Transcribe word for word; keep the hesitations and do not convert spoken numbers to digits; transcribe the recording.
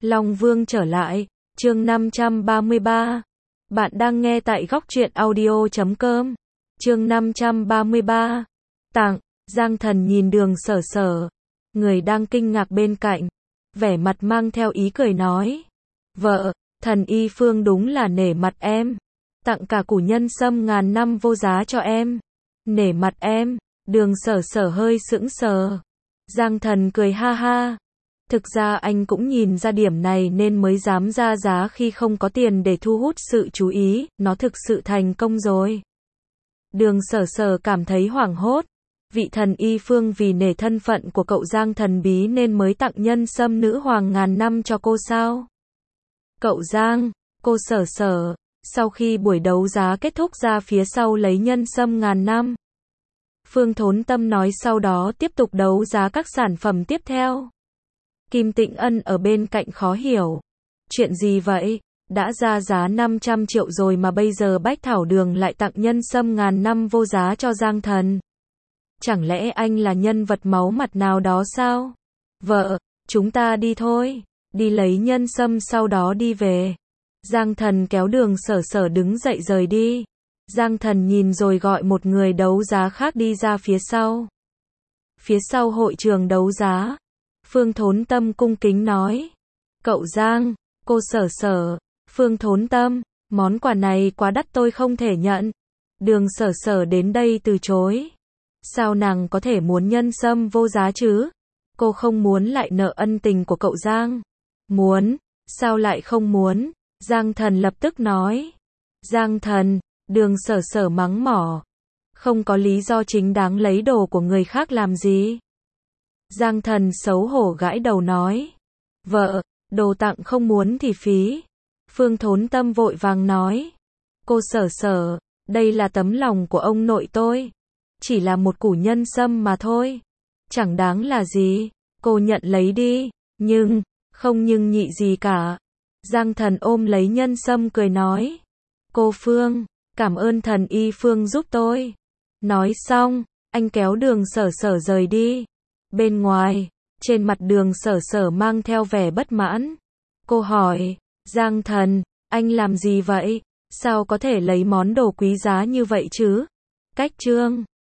Long Vương trở lại, chương năm trăm ba mươi ba. Bạn đang nghe tại góc truyện audio chấm com. Chương năm trăm ba mươi ba. Tặng, Giang Thần nhìn Đường Sở Sở, người đang kinh ngạc bên cạnh, vẻ mặt mang theo ý cười nói: "Vợ, Thần Y Phương đúng là nể mặt em, tặng cả củ nhân sâm ngàn năm vô giá cho em." "Nể mặt em?" Đường Sở Sở hơi sững sờ. Giang Thần cười ha ha. Thực ra anh cũng nhìn ra điểm này nên mới dám ra giá khi không có tiền để thu hút sự chú ý, nó thực sự thành công rồi. Đường Sở Sở cảm thấy hoảng hốt, vị thần y phương vì nể thân phận của cậu Giang thần bí nên mới tặng nhân sâm nữ hoàng ngàn năm cho cô sao? Cậu Giang, cô Sở Sở, sau khi buổi đấu giá kết thúc ra phía sau lấy nhân sâm ngàn năm. Phương Thốn Tâm nói sau đó tiếp tục đấu giá các sản phẩm tiếp theo. Kim Tịnh Ân ở bên cạnh khó hiểu. Chuyện gì vậy? Đã ra giá năm trăm triệu rồi mà bây giờ Bách Thảo Đường lại tặng nhân sâm ngàn năm vô giá cho Giang Thần. Chẳng lẽ anh là nhân vật máu mặt nào đó sao? Vợ, chúng ta đi thôi. Đi lấy nhân sâm sau đó đi về. Giang Thần kéo Đường Sở Sở đứng dậy rời đi. Giang Thần nhìn rồi gọi một người đấu giá khác đi ra phía sau. Phía sau hội trường đấu giá, Phương Thốn Tâm cung kính nói: "Cậu Giang, cô Sở Sở." Phương Thốn Tâm: "Món quà này quá đắt tôi không thể nhận." Đường Sở Sở đến đây từ chối. Sao nàng có thể muốn nhân sâm vô giá chứ? Cô không muốn lại nợ ân tình của cậu Giang. Muốn, sao lại không muốn? Giang Thần lập tức nói. Giang Thần, Đường Sở Sở mắng mỏ. Không có lý do chính đáng lấy đồ của người khác làm gì? Giang Thần xấu hổ gãi đầu nói: "Vợ, đồ tặng không muốn thì phí." Phương Thốn Tâm vội vàng nói: "Cô Sở Sở, đây là tấm lòng của ông nội tôi. Chỉ là một củ nhân sâm mà thôi. Chẳng đáng là gì, cô nhận lấy đi." Nhưng, không nhưng nhị gì cả. Giang Thần ôm lấy nhân sâm cười nói: "Cô Phương, cảm ơn thần y Phương giúp tôi." Nói xong, anh kéo Đường Sở Sở rời đi. Bên ngoài, trên mặt Đường Sở Sở mang theo vẻ bất mãn. Cô hỏi: "Giang Thần, anh làm gì vậy? Sao có thể lấy món đồ quý giá như vậy chứ?" Cách chương